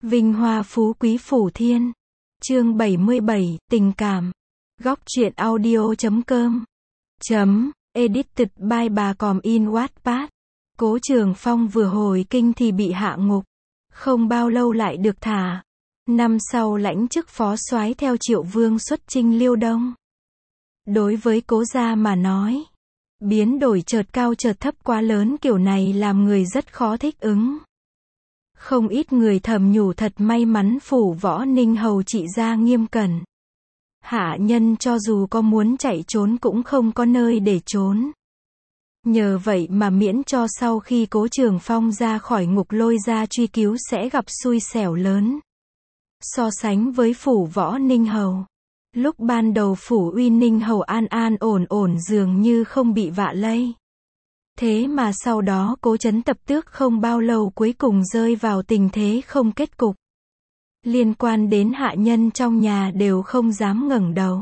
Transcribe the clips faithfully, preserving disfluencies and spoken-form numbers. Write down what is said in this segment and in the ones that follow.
Vinh hoa phú quý phủ thiên. Chương bảy mươi bảy, tình cảm. Góc truyện audio chấm com. Chấm, edited by bà Còm in Wattpad. Cố Trường Phong vừa hồi kinh thì bị hạ ngục. Không bao lâu lại được thả. Năm sau lãnh chức phó soái theo Triệu Vương xuất chinh Liêu Đông. Đối với Cố gia mà nói, biến đổi chợt cao chợt thấp quá lớn kiểu này làm người rất khó thích ứng. Không ít người thầm nhủ thật may mắn phủ Võ Ninh hầu trị gia nghiêm cẩn. Hạ nhân cho dù có muốn chạy trốn cũng không có nơi để trốn. Nhờ vậy mà miễn cho sau khi Cố Trường Phong ra khỏi ngục lôi ra truy cứu sẽ gặp xui xẻo lớn. So sánh với phủ Võ Ninh hầu, lúc ban đầu phủ Uy Ninh hầu an an ổn ổn dường như không bị vạ lây. Thế mà sau đó Cố Chấn Tập Tước không bao lâu cuối cùng rơi vào tình thế không kết cục. Liên quan đến hạ nhân trong nhà đều không dám ngẩng đầu.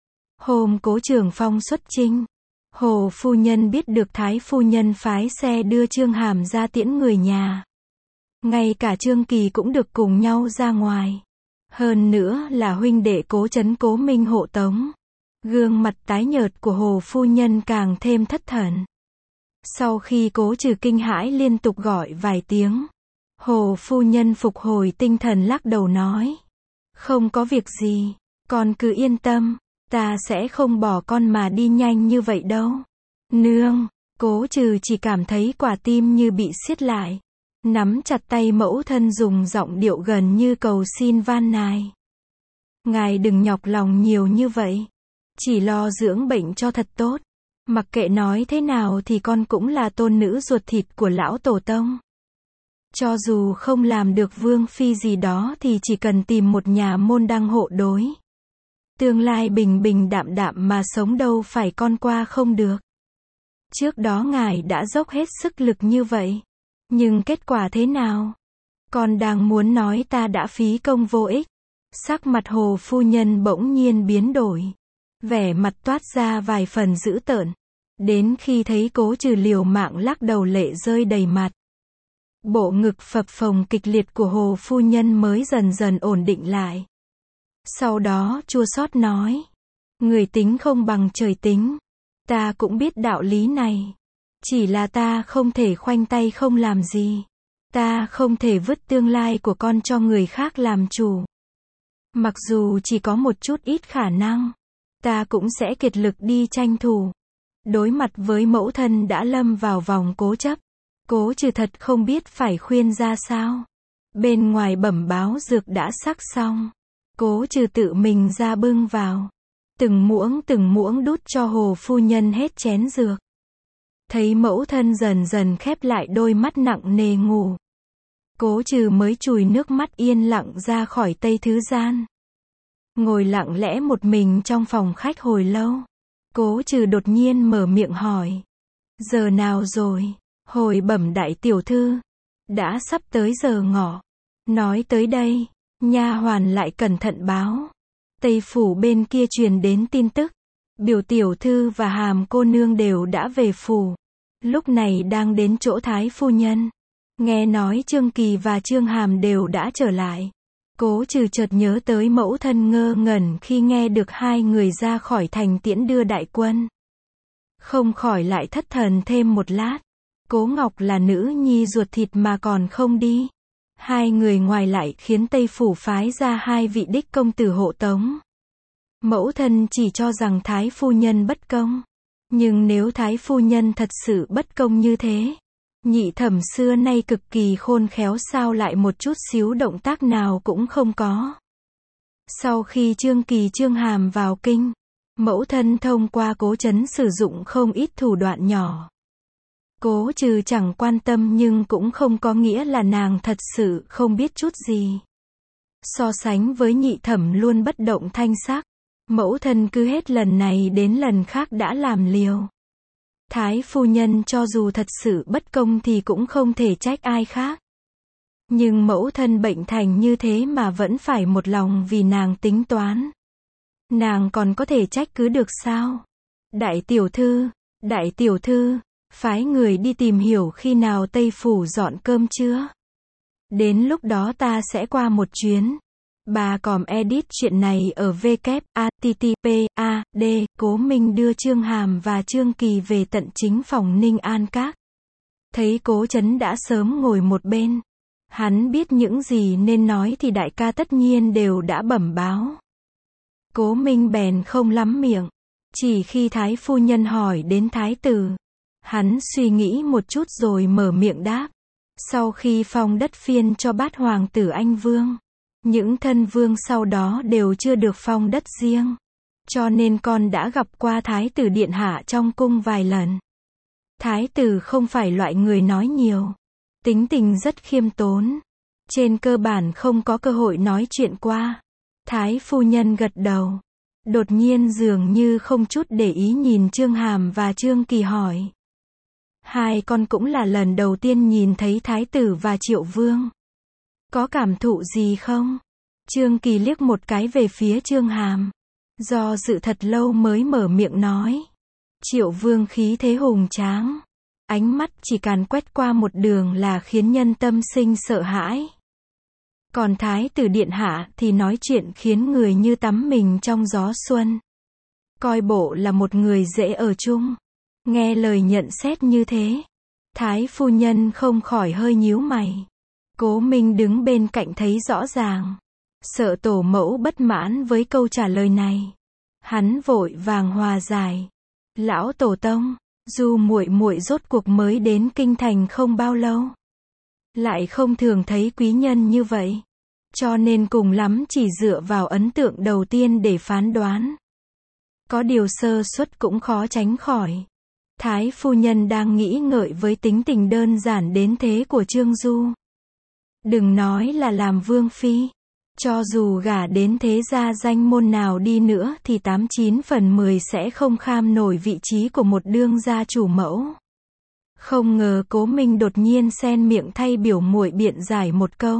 Hôm Cố Trường Phong xuất chinh, Hồ phu nhân biết được Thái phu nhân phái xe đưa Trương Hàm ra tiễn người nhà. Ngay cả Trương Kỳ cũng được cùng nhau ra ngoài. Hơn nữa là huynh đệ Cố Chấn Cố Minh hộ tống. Gương mặt tái nhợt của Hồ phu nhân càng thêm thất thần. Sau khi Cố Trừ kinh hãi liên tục gọi vài tiếng, Hồ phu nhân phục hồi tinh thần lắc đầu nói: "Không có việc gì, con cứ yên tâm, ta sẽ không bỏ con mà đi nhanh như vậy đâu." "Nương." Cố Trừ chỉ cảm thấy quả tim như bị siết lại, nắm chặt tay mẫu thân dùng giọng điệu gần như cầu xin van nài: "Ngài đừng nhọc lòng nhiều như vậy, chỉ lo dưỡng bệnh cho thật tốt. Mặc kệ nói thế nào thì con cũng là tôn nữ ruột thịt của lão tổ tông. Cho dù không làm được vương phi gì đó thì chỉ cần tìm một nhà môn đăng hộ đối. Tương lai bình bình đạm đạm mà sống đâu phải con qua không được. Trước đó ngài đã dốc hết sức lực như vậy. Nhưng kết quả thế nào? Con đang muốn nói ta đã phí công vô ích." Sắc mặt Hồ phu nhân bỗng nhiên biến đổi. Vẻ mặt toát ra vài phần dữ tợn. Đến khi thấy Cố Trừ liều mạng lắc đầu lệ rơi đầy mặt. Bộ ngực phập phồng kịch liệt của Hồ phu nhân mới dần dần ổn định lại. Sau đó chua xót nói: "Người tính không bằng trời tính. Ta cũng biết đạo lý này. Chỉ là ta không thể khoanh tay không làm gì. Ta không thể vứt tương lai của con cho người khác làm chủ. Mặc dù chỉ có một chút ít khả năng, ta cũng sẽ kiệt lực đi tranh thủ." Đối mặt với mẫu thân đã lâm vào vòng cố chấp, Cố Trừ thật không biết phải khuyên ra sao. Bên ngoài bẩm báo dược đã sắc xong, Cố Trừ tự mình ra bưng vào. Từng muỗng từng muỗng đút cho Hồ phu nhân hết chén dược. Thấy mẫu thân dần dần khép lại đôi mắt nặng nề ngủ, Cố Trừ mới chùi nước mắt yên lặng ra khỏi Tây Thứ Gian. Ngồi lặng lẽ một mình trong phòng khách hồi lâu, Cố Trừ đột nhiên mở miệng hỏi: "Giờ nào rồi?" "Hồi bẩm đại tiểu thư, đã sắp tới giờ ngọ." Nói tới đây, nha hoàn lại cẩn thận báo: "Tây phủ bên kia truyền đến tin tức, Biểu tiểu thư và Hàm cô nương đều đã về phủ, lúc này đang đến chỗ Thái phu nhân. Nghe nói Trương Kỳ và Trương Hàm đều đã trở lại." Cố Trừ chợt nhớ tới mẫu thân ngơ ngẩn khi nghe được hai người ra khỏi thành tiễn đưa đại quân. Không khỏi lại thất thần thêm một lát. Cố Ngọc là nữ nhi ruột thịt mà còn không đi. Hai người ngoài lại khiến Tây phủ phái ra hai vị đích công tử hộ tống. Mẫu thân chỉ cho rằng Thái phu nhân bất công. Nhưng nếu Thái phu nhân thật sự bất công như thế, nhị thẩm xưa nay cực kỳ khôn khéo sao lại một chút xíu động tác nào cũng không có. Sau khi Trương Kỳ Trương Hàm vào kinh, mẫu thân thông qua Cố Chấn sử dụng không ít thủ đoạn nhỏ. Cố Trừ chẳng quan tâm nhưng cũng không có nghĩa là nàng thật sự không biết chút gì. So sánh với nhị thẩm luôn bất động thanh sắc, mẫu thân cứ hết lần này đến lần khác đã làm liều. Thái phu nhân cho dù thật sự bất công thì cũng không thể trách ai khác. Nhưng mẫu thân bệnh thành như thế mà vẫn phải một lòng vì nàng tính toán. Nàng còn có thể trách cứ được sao? "Đại tiểu thư, đại tiểu thư, phái người đi tìm hiểu khi nào Tây phủ dọn cơm chưa?" Đến lúc đó ta sẽ qua một chuyến. Bà còm edit chuyện này ở w h t t p a d Cố Minh đưa Chương Hàm và Trương Kỳ về tận chính phòng Ninh An Các. Thấy Cố Chấn đã sớm ngồi một bên. Hắn biết những gì nên nói thì đại ca tất nhiên đều đã bẩm báo. Cố Minh bèn không lắm miệng. Chỉ khi Thái phu nhân hỏi đến Thái tử, hắn suy nghĩ một chút rồi mở miệng đáp. Sau khi phong đất phiên cho bát hoàng tử Anh Vương, những thân vương sau đó đều chưa được phong đất riêng. Cho nên con đã gặp qua Thái tử điện hạ trong cung vài lần. Thái tử không phải loại người nói nhiều. Tính tình rất khiêm tốn. Trên cơ bản không có cơ hội nói chuyện qua. Thái phu nhân gật đầu. Đột nhiên dường như không chút để ý nhìn Chương Hàm và Trương Kỳ hỏi. Hai con cũng là lần đầu tiên nhìn thấy Thái tử và Triệu Vương. Có cảm thụ gì không? Trương Kỳ liếc một cái về phía Chương Hàm. Do dự thật lâu mới mở miệng nói. Triệu Vương khí thế hùng tráng. Ánh mắt chỉ càn quét qua một đường là khiến nhân tâm sinh sợ hãi. Còn Thái tử điện hạ thì nói chuyện khiến người như tắm mình trong gió xuân. Coi bộ là một người dễ ở chung. Nghe lời nhận xét như thế, Thái phu nhân không khỏi hơi nhíu mày. Cố Minh đứng bên cạnh thấy rõ ràng. Sợ tổ mẫu bất mãn với câu trả lời này. Hắn vội vàng hòa giải. Lão tổ tông, dù muội muội rốt cuộc mới đến kinh thành không bao lâu, lại không thường thấy quý nhân như vậy. Cho nên cùng lắm chỉ dựa vào ấn tượng đầu tiên để phán đoán. Có điều sơ suất cũng khó tránh khỏi. Thái phu nhân đang nghĩ ngợi với tính tình đơn giản đến thế của Trương Du. Đừng nói là làm vương phi. Cho dù gả đến thế gia danh môn nào đi nữa thì tám chín phần mười sẽ không kham nổi vị trí của một đương gia chủ mẫu. Không ngờ Cố Minh đột nhiên xen miệng thay biểu muội biện giải một câu.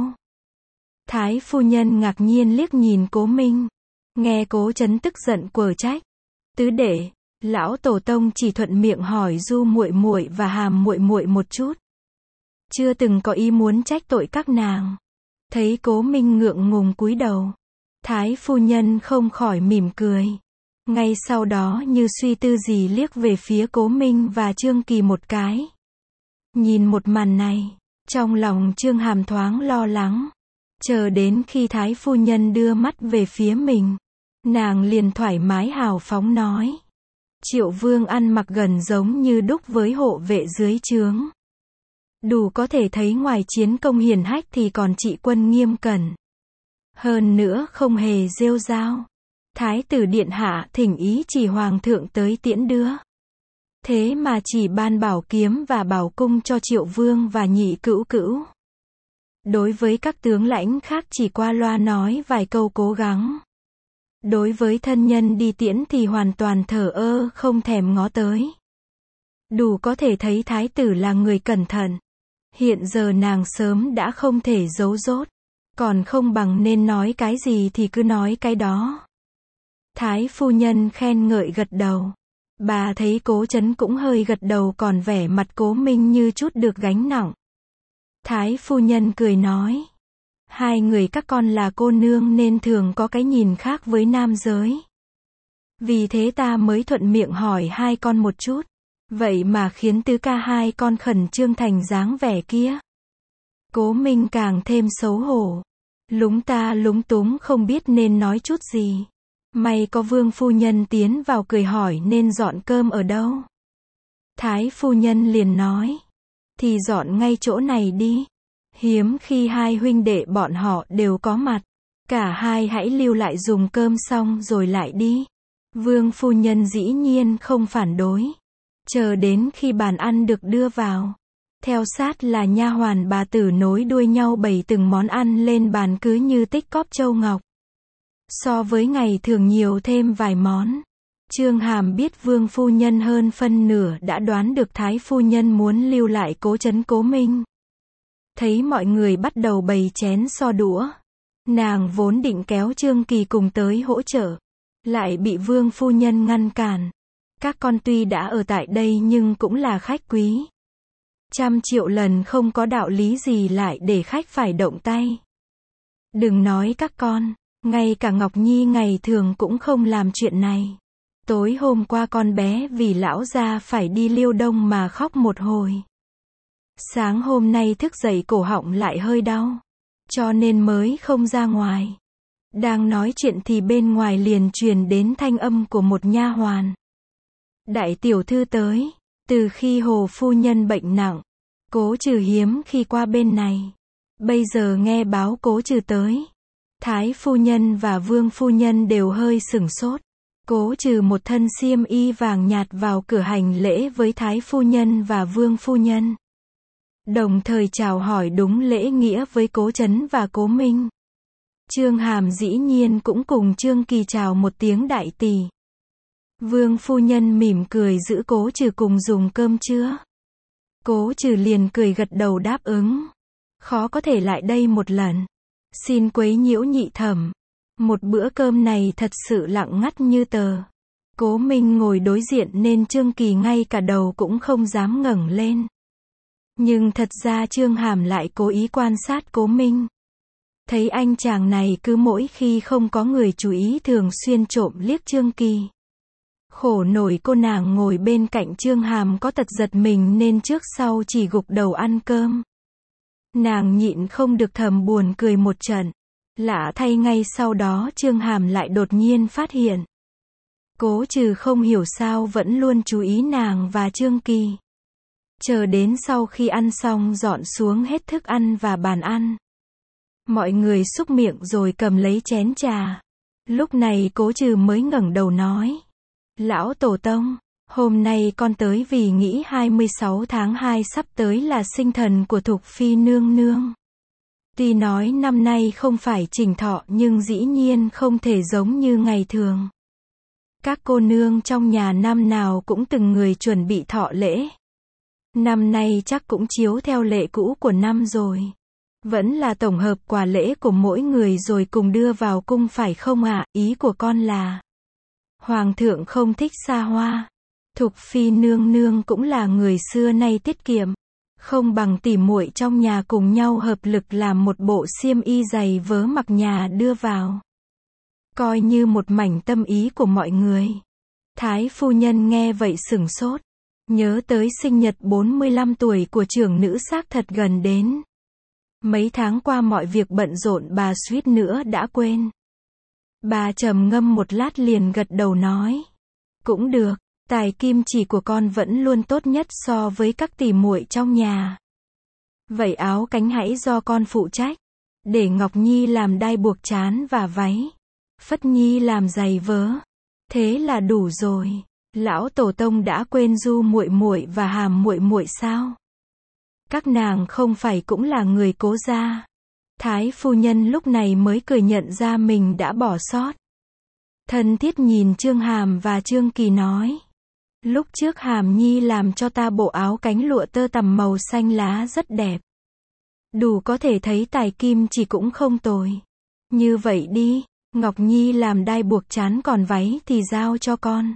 Thái phu nhân ngạc nhiên liếc nhìn Cố Minh. Nghe Cố Chấn tức giận quở trách. Tứ đệ, lão tổ tông chỉ thuận miệng hỏi Du muội muội và Hàm muội muội một chút. Chưa từng có ý muốn trách tội các nàng. Thấy Cố Minh ngượng ngùng cúi đầu, Thái phu nhân không khỏi mỉm cười. Ngay sau đó như suy tư gì liếc về phía Cố Minh và Trương Kỳ một cái. Nhìn một màn này, trong lòng Chương Hàm thoáng lo lắng. Chờ đến khi Thái phu nhân đưa mắt về phía mình, nàng liền thoải mái hào phóng nói. Triệu Vương ăn mặc gần giống như đúc với hộ vệ dưới trướng. Đủ có thể thấy ngoài chiến công hiển hách thì còn trị quân nghiêm cẩn. Hơn nữa không hề rêu rao. Thái tử điện hạ thỉnh ý chỉ hoàng thượng tới tiễn đưa. Thế mà chỉ ban bảo kiếm và bảo cung cho Triệu Vương và nhị cữu cữu. Đối với các tướng lãnh khác chỉ qua loa nói vài câu cố gắng. Đối với thân nhân đi tiễn thì hoàn toàn thờ ơ không thèm ngó tới. Đủ có thể thấy thái tử là người cẩn thận. Hiện giờ nàng sớm đã không thể giấu dốt. Còn không bằng nên nói cái gì thì cứ nói cái đó. Thái phu nhân khen ngợi gật đầu. Bà thấy Cố Chấn cũng hơi gật đầu còn vẻ mặt Cố Minh như chút được gánh nặng. Thái phu nhân cười nói. Hai người các con là cô nương nên thường có cái nhìn khác với nam giới. Vì thế ta mới thuận miệng hỏi hai con một chút. Vậy mà khiến tứ ca hai con khẩn trương thành dáng vẻ kia. Cố Minh càng thêm xấu hổ. Lúng ta lúng túng không biết nên nói chút gì. May có Vương phu nhân tiến vào cười hỏi nên dọn cơm ở đâu. Thái phu nhân liền nói. Thì dọn ngay chỗ này đi. Hiếm khi hai huynh đệ bọn họ đều có mặt. Cả hai hãy lưu lại dùng cơm xong rồi lại đi. Vương phu nhân dĩ nhiên không phản đối. Chờ đến khi bàn ăn được đưa vào. Theo sát là nha hoàn bà tử nối đuôi nhau bày từng món ăn lên bàn cứ như tích cóp châu ngọc. So với ngày thường nhiều thêm vài món. Chương Hàm biết Vương phu nhân hơn phân nửa đã đoán được Thái phu nhân muốn lưu lại Cố Chấn Cố Minh. Thấy mọi người bắt đầu bày chén so đũa. Nàng vốn định kéo Trương Kỳ cùng tới hỗ trợ. Lại bị Vương phu nhân ngăn cản. Các con tuy đã ở tại đây nhưng cũng là khách quý. Trăm triệu lần không có đạo lý gì lại để khách phải động tay. Đừng nói các con, ngay cả Ngọc Nhi ngày thường cũng không làm chuyện này. Tối hôm qua con bé vì lão gia phải đi Liêu Đông mà khóc một hồi. Sáng hôm nay thức dậy cổ họng lại hơi đau, cho nên mới không ra ngoài. Đang nói chuyện thì bên ngoài liền truyền đến thanh âm của một nha hoàn. Đại tiểu thư tới, từ khi Hồ phu nhân bệnh nặng, Cố Trừ hiếm khi qua bên này. Bây giờ nghe báo Cố Trừ tới, Thái phu nhân và Vương phu nhân đều hơi sửng sốt. Cố Trừ một thân xiêm y vàng nhạt vào cửa hành lễ với Thái phu nhân và Vương phu nhân, đồng thời chào hỏi đúng lễ nghĩa với Cố Chấn và Cố Minh. Trương Hàm dĩ nhiên cũng cùng Trương Kỳ chào một tiếng đại tỷ. Vương phu nhân mỉm cười giữ Cố Trừ cùng dùng cơm trưa. Cố Trừ liền cười gật đầu đáp ứng. Khó có thể lại đây một lần. Xin quấy nhiễu nhị thẩm. Một bữa cơm này thật sự lặng ngắt như tờ. Cố Minh ngồi đối diện nên Trương Kỳ ngay cả đầu cũng không dám ngẩng lên. Nhưng thật ra Trương Hàm lại cố ý quan sát Cố Minh. Thấy anh chàng này cứ mỗi khi không có người chú ý thường xuyên trộm liếc Trương Kỳ. Khổ nổi cô nàng ngồi bên cạnh Trương Hàm có tật giật mình nên trước sau chỉ gục đầu ăn cơm. Nàng nhịn không được thầm buồn cười một trận. Lạ thay ngay sau đó Trương Hàm lại đột nhiên phát hiện. Cố Trừ không hiểu sao vẫn luôn chú ý nàng và Trương Kỳ. Chờ đến sau khi ăn xong dọn xuống hết thức ăn và bàn ăn. Mọi người xúc miệng rồi cầm lấy chén trà. Lúc này Cố Trừ mới ngẩng đầu nói. Lão Tổ Tông, hôm nay con tới vì nghĩ hai mươi sáu tháng hai sắp tới là sinh thần của Thục Phi nương nương. Tuy nói năm nay không phải trình thọ nhưng dĩ nhiên không thể giống như ngày thường. Các cô nương trong nhà năm nào cũng từng người chuẩn bị thọ lễ. Năm nay chắc cũng chiếu theo lệ cũ của năm rồi. Vẫn là tổng hợp quà lễ của mỗi người rồi cùng đưa vào cung phải không ạ? À? Ý của con là Hoàng thượng không thích xa hoa. Thục Phi nương nương cũng là người xưa nay tiết kiệm. Không bằng tỉ muội trong nhà cùng nhau hợp lực làm một bộ xiêm y dày vớ mặc nhà đưa vào. Coi như một mảnh tâm ý của mọi người. Thái phu nhân nghe vậy sửng sốt. Nhớ tới sinh nhật bốn mươi lăm tuổi của trưởng nữ xác thật gần đến. Mấy tháng qua mọi việc bận rộn bà suýt nữa đã quên. Bà trầm ngâm một lát liền gật đầu nói. Cũng được, tài kim chỉ của con vẫn luôn tốt nhất so với các tỷ muội trong nhà. Vậy áo cánh hãy do con phụ trách. Để Ngọc Nhi làm đai buộc trán và váy. Phất Nhi làm giày vớ. Thế là đủ rồi. Lão Tổ Tông đã quên Du muội muội và Hàm muội muội sao? Các nàng không phải cũng là người Cố gia. Thái phu nhân lúc này mới cười nhận ra mình đã bỏ sót. Thân thiết nhìn Trương Hàm và Trương Kỳ nói. Lúc trước Hàm Nhi làm cho ta bộ áo cánh lụa tơ tằm màu xanh lá rất đẹp. Đủ có thể thấy tài kim chỉ cũng không tồi. Như vậy đi, Ngọc Nhi làm đai buộc trán còn váy thì giao cho con.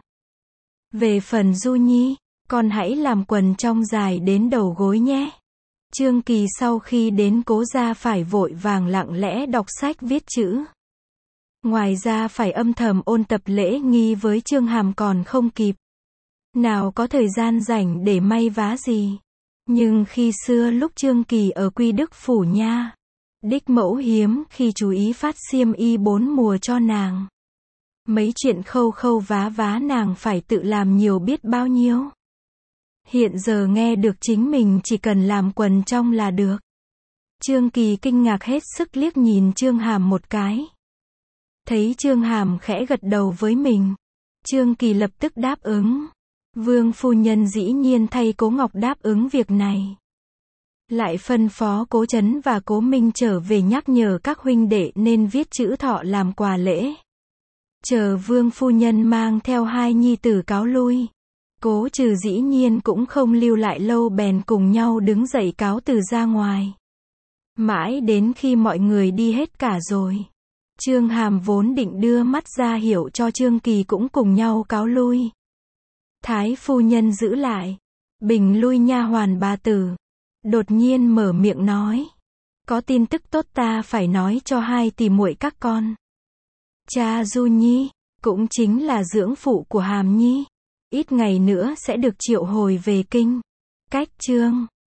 Về phần Du Nhi, con hãy làm quần trong dài đến đầu gối nhé. Trương Kỳ sau khi đến Cố gia phải vội vàng lặng lẽ đọc sách viết chữ. Ngoài ra phải âm thầm ôn tập lễ nghi với Trương Hàm còn không kịp. Nào có thời gian rảnh để may vá gì. Nhưng khi xưa lúc Trương Kỳ ở Quy Đức Phủ nha, đích mẫu hiếm khi chú ý phát xiêm y bốn mùa cho nàng. Mấy chuyện khâu khâu vá vá nàng phải tự làm nhiều biết bao nhiêu. Hiện giờ nghe được chính mình chỉ cần làm quần trong là được. Trương Kỳ kinh ngạc hết sức liếc nhìn Trương Hàm một cái. Thấy Trương Hàm khẽ gật đầu với mình. Trương Kỳ lập tức đáp ứng. Vương phu nhân dĩ nhiên thay Cố Ngọc đáp ứng việc này. Lại phân phó Cố Chấn và Cố Minh trở về nhắc nhở các huynh đệ nên viết chữ thọ làm quà lễ. Chờ Vương phu nhân mang theo hai nhi tử cáo lui. Cố Trừ dĩ nhiên cũng không lưu lại lâu bèn cùng nhau đứng dậy cáo từ ra ngoài. Mãi đến khi mọi người đi hết cả rồi. Trương Hàm vốn định đưa mắt ra hiệu cho Trương Kỳ cũng cùng nhau cáo lui. Thái phu nhân giữ lại. Bình lui nha hoàn bà tử. đột nhiên mở miệng nói. Có tin tức tốt ta phải nói cho hai tỷ muội các con. Cha Du Nhi, cũng chính là dưỡng phụ của Hàm Nhi, ít ngày nữa sẽ được triệu hồi về kinh. Cách chương